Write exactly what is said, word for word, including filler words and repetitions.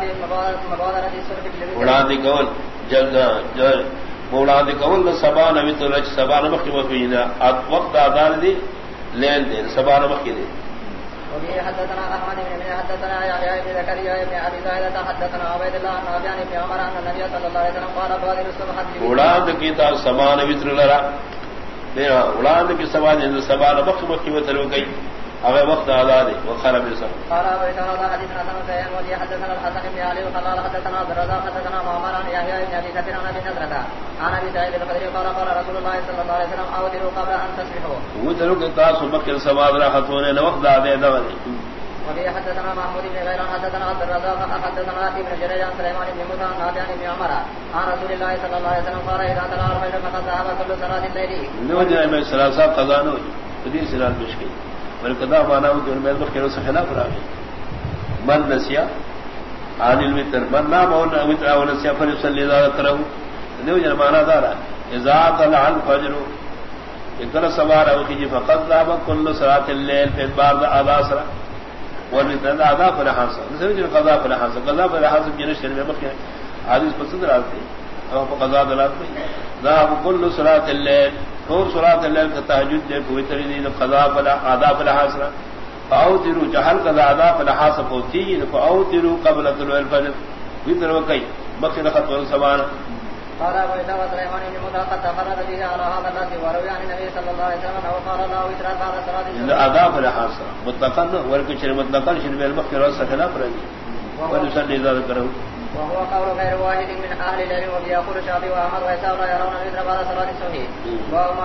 وڑاندی کول جلد جل وڑاندی کول سبا نوی تو رچ سبا نمخ وفینا وقت آدان دی لین دین سبا نمخ دی. وبه حدثنا احمد بن حدثنا يحيى بن زكريا بن ابي زاهد حدثنا عبيد الله بن ابي بن عمر ان النبي صلى الله عليه وسلم قال بادر الصبح وڑاند کی تا سبا نوی تو لرا میرا وڑاند کی سبا نے سبا نمخ وفی وترو گئی اگر وقت آزاد ہے وہ خراب ہے سب. قال ابو داود حديث حسن سيئن ودي حدثنا الحسن بن علي وقال حدثنا عبد الرزاق حدثنا معمر عن يحيى بن ابي كثير عن ابي نضرة عن ابي سعيد الخدري قال قال رسول الله صلى الله عليه وسلم اودروا قبل ان تصبحوا. وہ تلو کے تاس مکر سواد راحت ہونے نے وقت آدے دونی. وبه حدثنا محمود بن غيلان حدثنا عبد الرزاق حدثنا ابن جريج عن سليمان بن موسى عن نافع بن عمر عن رسول الله صلى الله عليه وسلم قال اذا طلع الفجر فقد ذهب كل صلاه الليل. نو جائے میں ثلاثہ قضا نو حدیث سلال مشکل ولقضاء مانا ہو کہ ان میں بخیر سے خلاف راوی من نسیا عن الوتر من نام او وتر او نسیا فليصلي اذا تروا نو جن مانا دارا اذا طلع الفجر اذا سوار او کہ فقد ذهب كل صلاه الليل في بعض الاثر والوتر اذا فلحاص نسوي القضاء فلحاص قضاء فلحاص جن شر میں بخیر حدیث پسند راتے او قضاء دلات ذهب كل صلاه الليل اور صلاۃ الليل کا تہجد دے کوئی تری دی قضاء فلا آداب الحاصل فاوتروا جہل قضاء آداب الحاصل ہوتی ہے فاوتروا قبل طلوع الفجر وتر وقت بقي خط والسبان. قال ابو داود سليمان بن موسى قد تفرد به على هذا الذي وروي عن النبي صلى الله عليه وسلم او قال لا وتر بعد صلاه آداب الحاصل مطلقا ولكن شر مطلقا شر بالبقي راس خلاف رضي وليصلي اذا ذكره وهو قول غير واحد من اهل العلم وبيقول الشافعي واحمد واسحاق يرون وتر بعد صلاه الصبح.